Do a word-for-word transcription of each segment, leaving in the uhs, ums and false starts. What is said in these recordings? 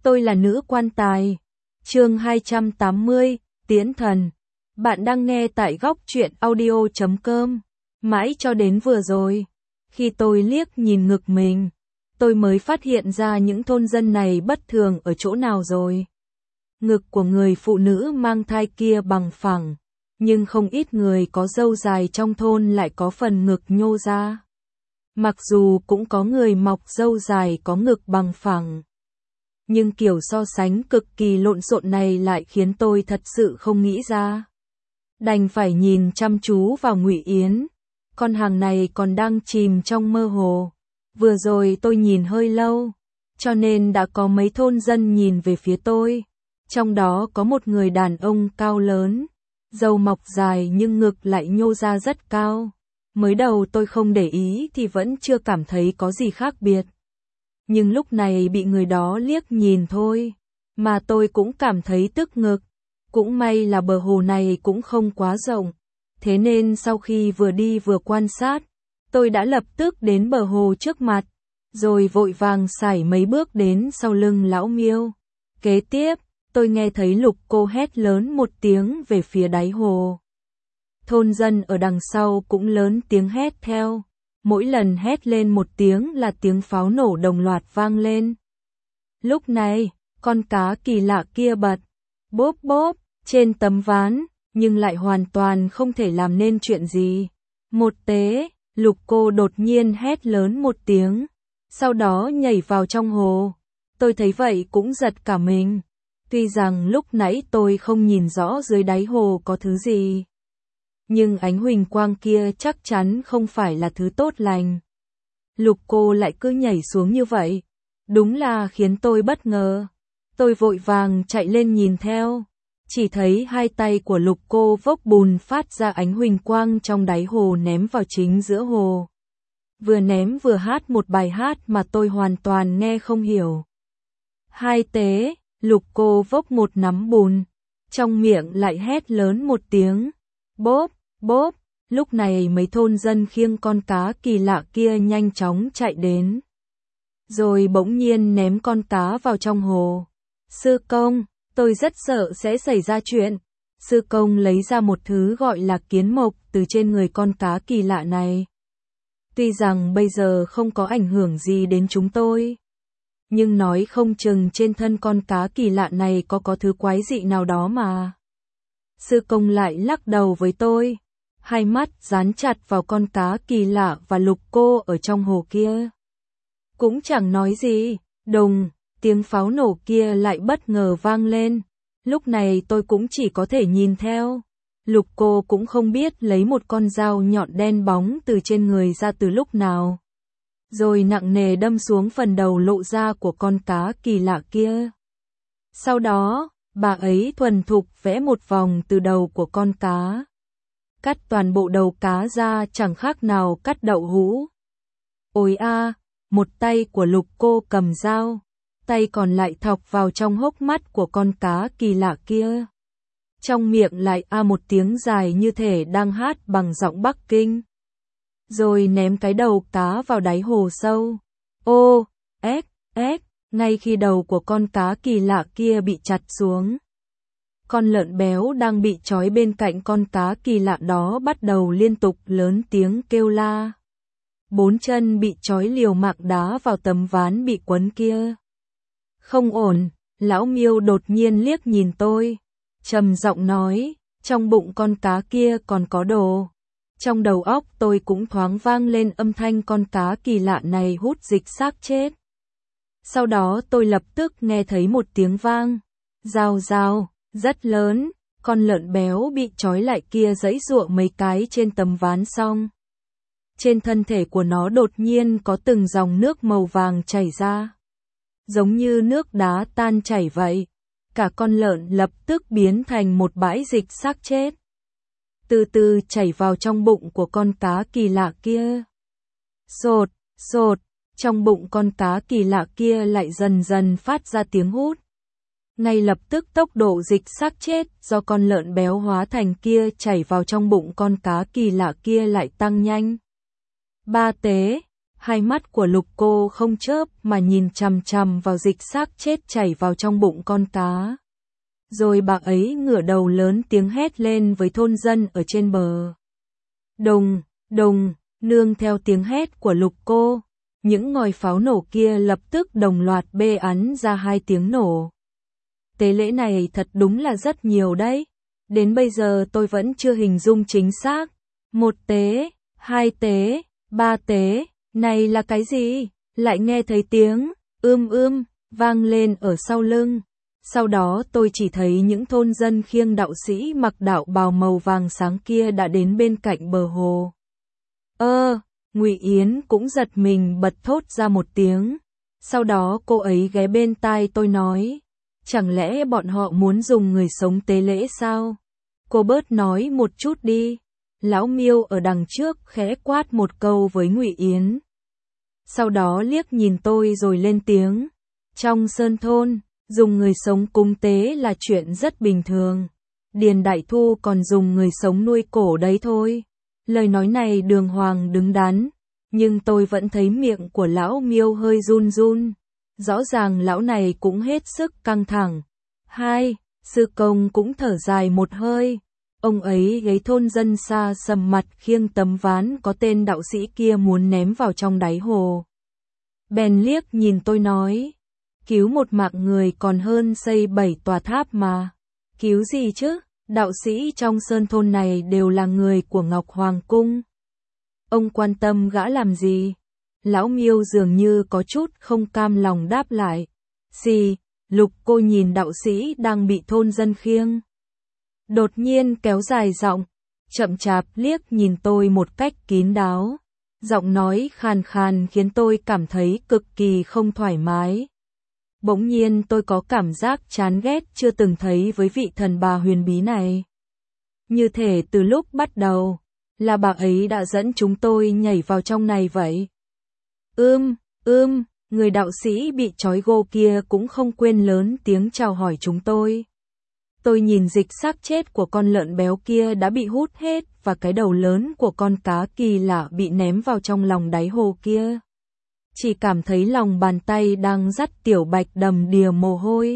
Tôi là nữ quan tài. Chương hai trăm tám mươi, Tiễn thần. Bạn đang nghe tại góc truyện audio chấm com. Mãi cho đến vừa rồi, khi tôi liếc nhìn ngực mình, tôi mới phát hiện ra những thôn dân này bất thường ở chỗ nào rồi. Ngực của người phụ nữ mang thai kia bằng phẳng, nhưng không ít người có râu dài trong thôn lại có phần ngực nhô ra. Mặc dù cũng có người mọc râu dài có ngực bằng phẳng, nhưng kiểu so sánh cực kỳ lộn xộn này lại khiến tôi thật sự không nghĩ ra. Đành phải nhìn chăm chú vào Ngụy Yến, con hàng này còn đang chìm trong mơ hồ. Vừa rồi tôi nhìn hơi lâu, cho nên đã có mấy thôn dân nhìn về phía tôi. Trong đó có một người đàn ông cao lớn, râu mọc dài nhưng ngực lại nhô ra rất cao. Mới đầu tôi không để ý thì vẫn chưa cảm thấy có gì khác biệt. Nhưng lúc này bị người đó liếc nhìn thôi, mà tôi cũng cảm thấy tức ngực. Cũng may là bờ hồ này cũng không quá rộng, thế nên sau khi vừa đi vừa quan sát, tôi đã lập tức đến bờ hồ trước mặt, rồi vội vàng sải mấy bước đến sau lưng lão Miêu. Kế tiếp, tôi nghe thấy Lục Cô hét lớn một tiếng về phía đáy hồ. Thôn dân ở đằng sau cũng lớn tiếng hét theo. Mỗi lần hét lên một tiếng là tiếng pháo nổ đồng loạt vang lên. Lúc này, con cá kỳ lạ kia bật bốp bốp trên tấm ván, nhưng lại hoàn toàn không thể làm nên chuyện gì. Một tế, Lục Cô đột nhiên hét lớn một tiếng, sau đó nhảy vào trong hồ. Tôi thấy vậy cũng giật cả mình. Tuy rằng lúc nãy tôi không nhìn rõ dưới đáy hồ có thứ gì, nhưng ánh huỳnh quang kia chắc chắn không phải là thứ tốt lành. Lục Cô lại cứ nhảy xuống như vậy, đúng là khiến tôi bất ngờ. Tôi vội vàng chạy lên nhìn theo, chỉ thấy hai tay của Lục Cô vốc bùn phát ra ánh huỳnh quang trong đáy hồ ném vào chính giữa hồ. Vừa ném vừa hát một bài hát mà tôi hoàn toàn nghe không hiểu. Hai tế, Lục Cô vốc một nắm bùn, trong miệng lại hét lớn một tiếng, bốp, bốp. Lúc này mấy thôn dân khiêng con cá kỳ lạ kia nhanh chóng chạy đến, rồi bỗng nhiên ném con cá vào trong hồ. Sư công, tôi rất sợ sẽ xảy ra chuyện. Sư công lấy ra một thứ gọi là kiến mộc từ trên người con cá kỳ lạ này. Tuy rằng bây giờ không có ảnh hưởng gì đến chúng tôi, nhưng nói không chừng trên thân con cá kỳ lạ này có có thứ quái dị nào đó mà. Sư công lại lắc đầu với tôi, hai mắt dán chặt vào con cá kỳ lạ và Lục Cô ở trong hồ kia. Cũng chẳng nói gì, đùng, tiếng pháo nổ kia lại bất ngờ vang lên. Lúc này tôi cũng chỉ có thể nhìn theo. Lục Cô cũng không biết lấy một con dao nhọn đen bóng từ trên người ra từ lúc nào, rồi nặng nề đâm xuống phần đầu lộ ra của con cá kỳ lạ kia. Sau đó, bà ấy thuần thục vẽ một vòng từ đầu của con cá, cắt toàn bộ đầu cá ra chẳng khác nào cắt đậu hũ. Ôi a, một tay của Lục Cô cầm dao, tay còn lại thọc vào trong hốc mắt của con cá kỳ lạ kia. Trong miệng lại a một tiếng dài như thể đang hát bằng giọng Bắc Kinh. Rồi ném cái đầu cá vào đáy hồ sâu. Ô, ếch, ếch, ngay khi đầu của con cá kỳ lạ kia bị chặt xuống, con lợn béo đang bị trói bên cạnh con cá kỳ lạ đó bắt đầu liên tục lớn tiếng kêu la. Bốn chân bị trói liều mạng đá vào tấm ván bị quấn kia. Không ổn, lão Miêu đột nhiên liếc nhìn tôi, trầm giọng nói, trong bụng con cá kia còn có đồ. Trong đầu óc tôi cũng thoáng vang lên âm thanh con cá kỳ lạ này hút dịch xác chết. Sau đó tôi lập tức nghe thấy một tiếng vang, rào rào, rất lớn, con lợn béo bị trói lại kia giãy giụa mấy cái trên tấm ván xong. Trên thân thể của nó đột nhiên có từng dòng nước màu vàng chảy ra, giống như nước đá tan chảy vậy. Cả con lợn lập tức biến thành một bãi dịch xác chết, từ từ chảy vào trong bụng của con cá kỳ lạ kia. Sột, sột, trong bụng con cá kỳ lạ kia lại dần dần phát ra tiếng hút. Ngay lập tức tốc độ dịch xác chết do con lợn béo hóa thành kia chảy vào trong bụng con cá kỳ lạ kia lại tăng nhanh. Ba tế, Hai mắt của Lục cô không chớp mà nhìn chằm chằm vào dịch xác chết chảy vào trong bụng con cá. Rồi bà ấy ngửa đầu lớn tiếng hét lên với thôn dân ở trên bờ. Đùng, đùng, nương theo tiếng hét của Lục cô, những ngòi pháo nổ kia lập tức đồng loạt bê ắn ra hai tiếng nổ. Tế lễ này thật đúng là rất nhiều đấy. Đến bây giờ tôi vẫn chưa hình dung chính xác. Một tế, hai tế, ba tế, này là cái gì? Lại nghe thấy tiếng ưm ưm vang lên ở sau lưng. Sau đó tôi chỉ thấy những thôn dân khiêng đạo sĩ mặc đạo bào màu vàng sáng kia đã đến bên cạnh bờ hồ. Ơ, Ngụy Yến cũng giật mình bật thốt ra một tiếng. Sau đó cô ấy ghé bên tai tôi nói, chẳng lẽ bọn họ muốn dùng người sống tế lễ sao? Cô bớt nói một chút đi. Lão Miêu ở đằng trước khẽ quát một câu với Ngụy Yến. Sau đó liếc nhìn tôi rồi lên tiếng. Trong sơn thôn, dùng người sống cúng tế là chuyện rất bình thường. Điền Đại Thu còn dùng người sống nuôi cổ đấy thôi. Lời nói này đường hoàng đứng đắn, nhưng tôi vẫn thấy miệng của lão Miêu hơi run run. Rõ ràng lão này cũng hết sức căng thẳng. Hai, sư công cũng thở dài một hơi. Ông ấy gáy thôn dân xa sầm mặt khiêng tấm ván có tên đạo sĩ kia muốn ném vào trong đáy hồ. Bèn liếc nhìn tôi nói, cứu một mạng người còn hơn xây bảy tòa tháp mà. Cứu gì chứ, đạo sĩ trong sơn thôn này đều là người của Ngọc Hoàng Cung. Ông quan tâm gã làm gì? Lão Miêu dường như có chút không cam lòng đáp lại. Xì, Lục cô nhìn đạo sĩ đang bị thôn dân khiêng. Đột nhiên kéo dài giọng, chậm chạp liếc nhìn tôi một cách kín đáo. Giọng nói khàn khàn khiến tôi cảm thấy cực kỳ không thoải mái. Bỗng nhiên tôi có cảm giác chán ghét chưa từng thấy với vị thần bà huyền bí này. Như thể từ lúc bắt đầu, là bà ấy đã dẫn chúng tôi nhảy vào trong này vậy. Ưm, ưm, người đạo sĩ bị trói gô kia cũng không quên lớn tiếng chào hỏi chúng tôi. Tôi nhìn dịch xác chết của con lợn béo kia đã bị hút hết và cái đầu lớn của con cá kỳ lạ bị ném vào trong lòng đáy hồ kia. Chỉ cảm thấy lòng bàn tay đang dắt tiểu bạch đầm đìa mồ hôi.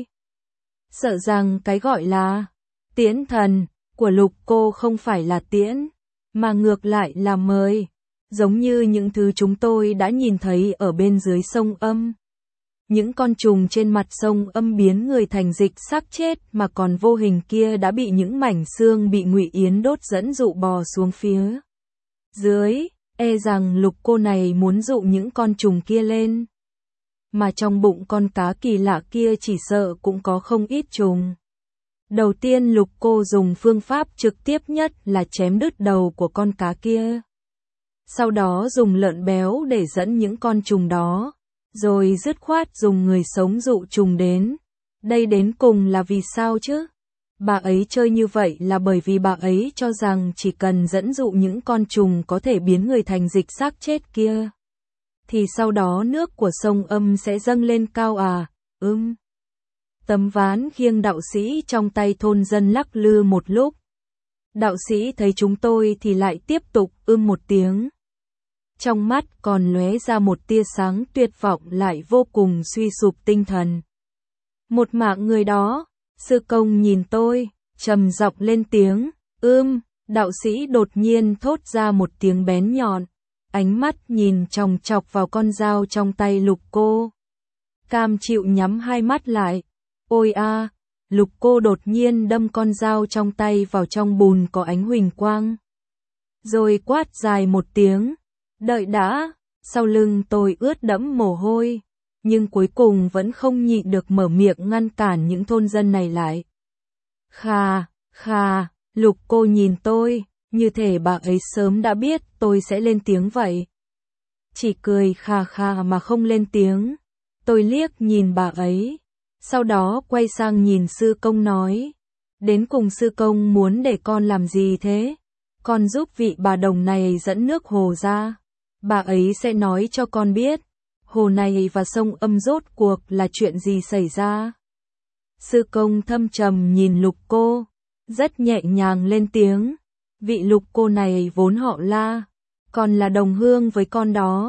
Sợ rằng cái gọi là tiễn thần của Lục cô không phải là tiễn, mà ngược lại là mời, giống như những thứ chúng tôi đã nhìn thấy ở bên dưới sông Âm. Những con trùng trên mặt sông Âm biến người thành dịch xác chết mà còn vô hình kia đã bị những mảnh xương bị Ngụy Yến đốt dẫn dụ bò xuống phía dưới, e rằng Lục cô này muốn dụ những con trùng kia lên. Mà trong bụng con cá kỳ lạ kia chỉ sợ cũng có không ít trùng. Đầu tiên Lục cô dùng phương pháp trực tiếp nhất là chém đứt đầu của con cá kia. Sau đó dùng lợn béo để dẫn những con trùng đó. Rồi dứt khoát dùng người sống dụ trùng đến. Đây đến cùng là vì sao chứ? Bà ấy chơi như vậy là bởi vì bà ấy cho rằng chỉ cần dẫn dụ những con trùng có thể biến người thành dịch xác chết kia, thì sau đó nước của sông Âm sẽ dâng lên cao à, ưm. Tấm ván khiêng đạo sĩ trong tay thôn dân lắc lư một lúc. Đạo sĩ thấy chúng tôi thì lại tiếp tục ưm một tiếng. Trong mắt còn lóe ra một tia sáng tuyệt vọng lại vô cùng suy sụp tinh thần. Một mạng người đó, sư công nhìn tôi, trầm giọng lên tiếng, ưm, đạo sĩ đột nhiên thốt ra một tiếng bén nhọn, ánh mắt nhìn chòng chọc vào con dao trong tay Lục cô. Cam chịu nhắm hai mắt lại, ôi a, Lục cô đột nhiên đâm con dao trong tay vào trong bùn có ánh huỳnh quang. Rồi quát dài một tiếng. Đợi đã, sau lưng tôi ướt đẫm mồ hôi, nhưng cuối cùng vẫn không nhịn được mở miệng ngăn cản những thôn dân này lại. Khà, khà, Lục cô nhìn tôi, như thể bà ấy sớm đã biết tôi sẽ lên tiếng vậy. Chỉ cười khà khà mà không lên tiếng. Tôi liếc nhìn bà ấy, sau đó quay sang nhìn sư công nói, đến cùng sư công muốn để con làm gì thế? Con giúp vị bà đồng này dẫn nước hồ ra. Bà ấy sẽ nói cho con biết, hồ này và sông Âm rốt cuộc là chuyện gì xảy ra. Sư công thâm trầm nhìn Lục cô, rất nhẹ nhàng lên tiếng, vị Lục cô này vốn họ La, còn là đồng hương với con đó.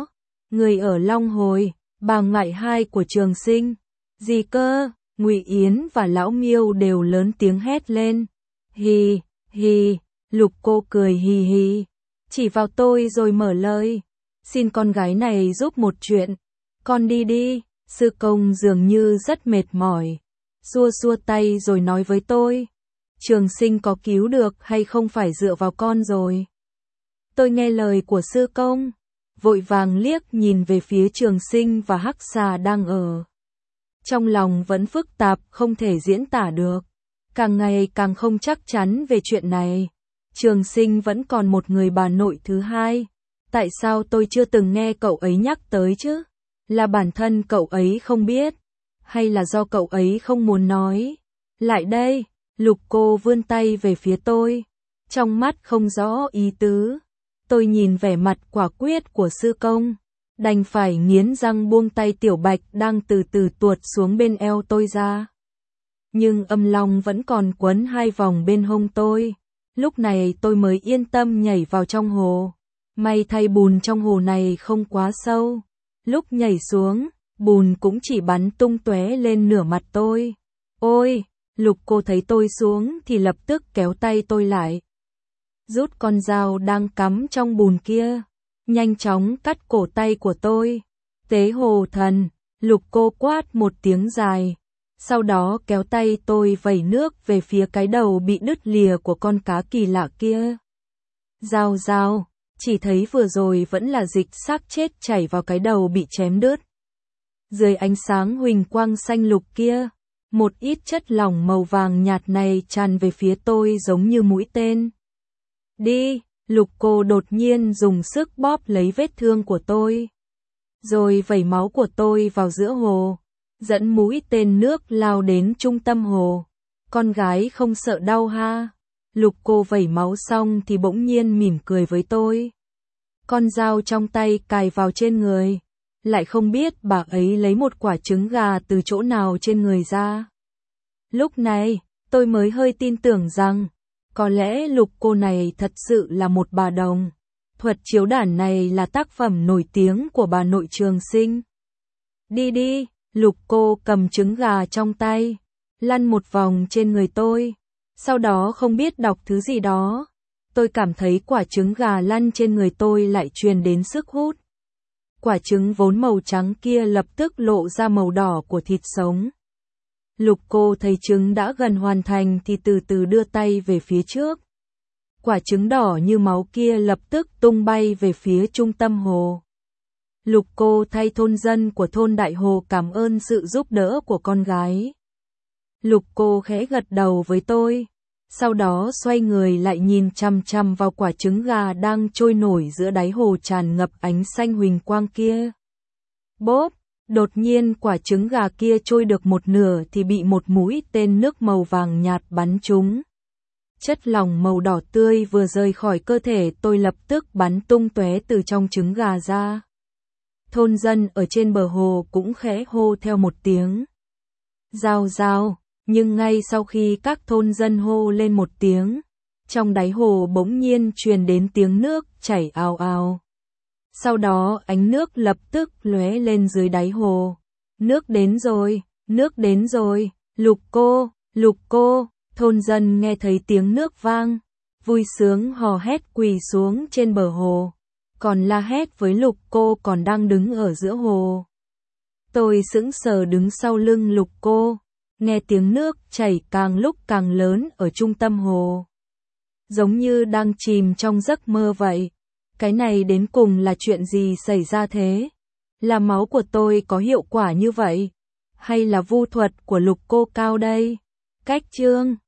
Người ở Long Hồi, bà ngoại hai của Trường Sinh. Gì cơ? Ngụy Yến và lão Miêu đều lớn tiếng hét lên. Hì, hì, Lục cô cười hì hì, chỉ vào tôi rồi mở lời. Xin con gái này giúp một chuyện. Con đi đi. Sư công dường như rất mệt mỏi, xua xua tay rồi nói với tôi. Trường Sinh có cứu được hay không phải dựa vào con rồi. Tôi nghe lời của sư công, vội vàng liếc nhìn về phía Trường Sinh và Hắc Xà đang ở. Trong lòng vẫn phức tạp không thể diễn tả được, càng ngày càng không chắc chắn về chuyện này. Trường Sinh vẫn còn một người bà nội thứ hai, tại sao tôi chưa từng nghe cậu ấy nhắc tới chứ? Là bản thân cậu ấy không biết, hay là do cậu ấy không muốn nói? Lại đây, Lục cô vươn tay về phía tôi, trong mắt không rõ ý tứ. Tôi nhìn vẻ mặt quả quyết của sư công, đành phải nghiến răng buông tay Tiểu Bạch đang từ từ tuột xuống bên eo tôi ra. Nhưng âm long vẫn còn quấn hai vòng bên hông tôi, lúc này tôi mới yên tâm nhảy vào trong hồ. May thay bùn trong hồ này không quá sâu. Lúc nhảy xuống, bùn cũng chỉ bắn tung tóe lên nửa mặt tôi. Ôi, Lục cô thấy tôi xuống thì lập tức kéo tay tôi lại, rút con dao đang cắm trong bùn kia, nhanh chóng cắt cổ tay của tôi. Tế hồ thần, Lục cô quát một tiếng dài, sau đó kéo tay tôi vẩy nước về phía cái đầu bị đứt lìa của con cá kỳ lạ kia. Dao dao. Chỉ thấy vừa rồi vẫn là dịch xác chết chảy vào cái đầu bị chém đứt. Dưới ánh sáng huỳnh quang xanh lục kia, một ít chất lỏng màu vàng nhạt này tràn về phía tôi giống như mũi tên. Đi, Lục cô đột nhiên dùng sức bóp lấy vết thương của tôi, rồi vẩy máu của tôi vào giữa hồ, dẫn mũi tên nước lao đến trung tâm hồ. Con gái không sợ đau ha? Lục cô vẩy máu xong thì bỗng nhiên mỉm cười với tôi. Con dao trong tay cài vào trên người, lại không biết bà ấy lấy một quả trứng gà từ chỗ nào trên người ra. Lúc này, tôi mới hơi tin tưởng rằng, có lẽ Lục cô này thật sự là một bà đồng. Thuật chiếu đản này là tác phẩm nổi tiếng của bà nội Trường Sinh. Đi đi, Lục cô cầm trứng gà trong tay, lăn một vòng trên người tôi. Sau đó không biết đọc thứ gì đó, tôi cảm thấy quả trứng gà lăn trên người tôi lại truyền đến sức hút. Quả trứng vốn màu trắng kia lập tức lộ ra màu đỏ của thịt sống. Lục cô thấy trứng đã gần hoàn thành thì từ từ đưa tay về phía trước. Quả trứng đỏ như máu kia lập tức tung bay về phía trung tâm hồ. Lục cô thay thôn dân của thôn Đại Hồ cảm ơn sự giúp đỡ của con gái. Lục cô khẽ gật đầu với tôi, sau đó xoay người lại nhìn chằm chằm vào quả trứng gà đang trôi nổi giữa đáy hồ tràn ngập ánh xanh huỳnh quang kia. Bốp, đột nhiên quả trứng gà kia trôi được một nửa thì bị một mũi tên nước màu vàng nhạt bắn trúng. Chất lỏng màu đỏ tươi vừa rời khỏi cơ thể tôi lập tức bắn tung tóe từ trong trứng gà ra. Thôn dân ở trên bờ hồ cũng khẽ hô theo một tiếng. Rào rào. Nhưng ngay sau khi các thôn dân hô lên một tiếng, trong đáy hồ bỗng nhiên truyền đến tiếng nước chảy ào ào. Sau đó ánh nước lập tức lóe lên dưới đáy hồ. Nước đến rồi, nước đến rồi, Lục cô, Lục cô, thôn dân nghe thấy tiếng nước vang, vui sướng hò hét quỳ xuống trên bờ hồ, còn la hét với Lục cô còn đang đứng ở giữa hồ. Tôi sững sờ đứng sau lưng Lục cô. Nghe tiếng nước chảy càng lúc càng lớn ở trung tâm hồ. Giống như đang chìm trong giấc mơ vậy. Cái này đến cùng là chuyện gì xảy ra thế? Là máu của tôi có hiệu quả như vậy? Hay là vu thuật của Lục cô cao đây? Cách chương